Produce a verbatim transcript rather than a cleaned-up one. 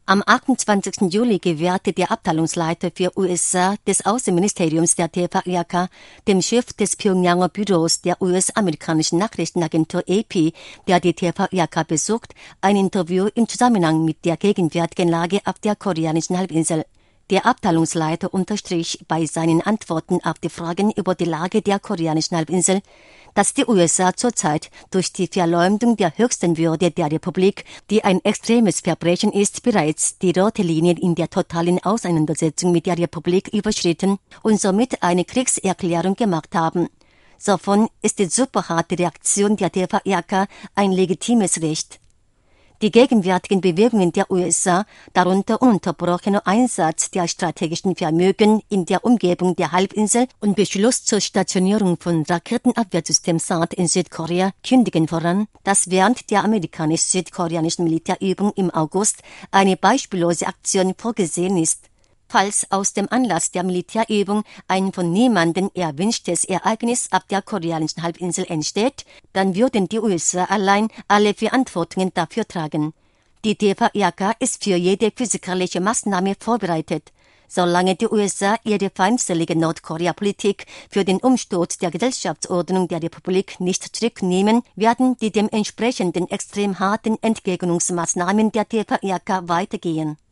Am achtundzwanzigsten Juli gewährte der Abteilungsleiter für U S A des Außenministeriums der T V R K dem Chef des Pyongyanger Büros der U S-amerikanischen Nachrichtenagentur A P, der die T V R K besucht, ein Interview im Zusammenhang mit der gegenwärtigen Lage auf der koreanischen Halbinsel. Der Abteilungsleiter unterstrich bei seinen Antworten auf die Fragen über die Lage der koreanischen Halbinsel, dass die U S A zurzeit durch die Verleumdung der höchsten Würde der Republik, die ein extremes Verbrechen ist, bereits die rote Linie in der totalen Auseinandersetzung mit der Republik überschritten und somit eine Kriegserklärung gemacht haben. Sofern ist die superharte Reaktion der T V R K ein legitimes Recht. Die gegenwärtigen Bewegungen der U S A, darunter ununterbrochener Einsatz der strategischen Vermögen in der Umgebung der Halbinsel und Beschluss zur Stationierung von Raketenabwehrsystem SAD in Südkorea, kündigen voran, dass während der amerikanisch-südkoreanischen Militärübung im August eine beispiellose Aktion vorgesehen ist. Falls aus dem Anlass der Militärübung ein von niemandem erwünschtes Ereignis auf der koreanischen Halbinsel entsteht, dann würden die U S A allein alle Verantwortungen dafür tragen. Die T V R K ist für jede physikalische Maßnahme vorbereitet. Solange die U S A ihre feindselige Nordkorea-Politik für den Umsturz der Gesellschaftsordnung der Republik nicht zurücknehmen, werden die dementsprechenden extrem harten Entgegnungsmaßnahmen der T V R K weitergehen.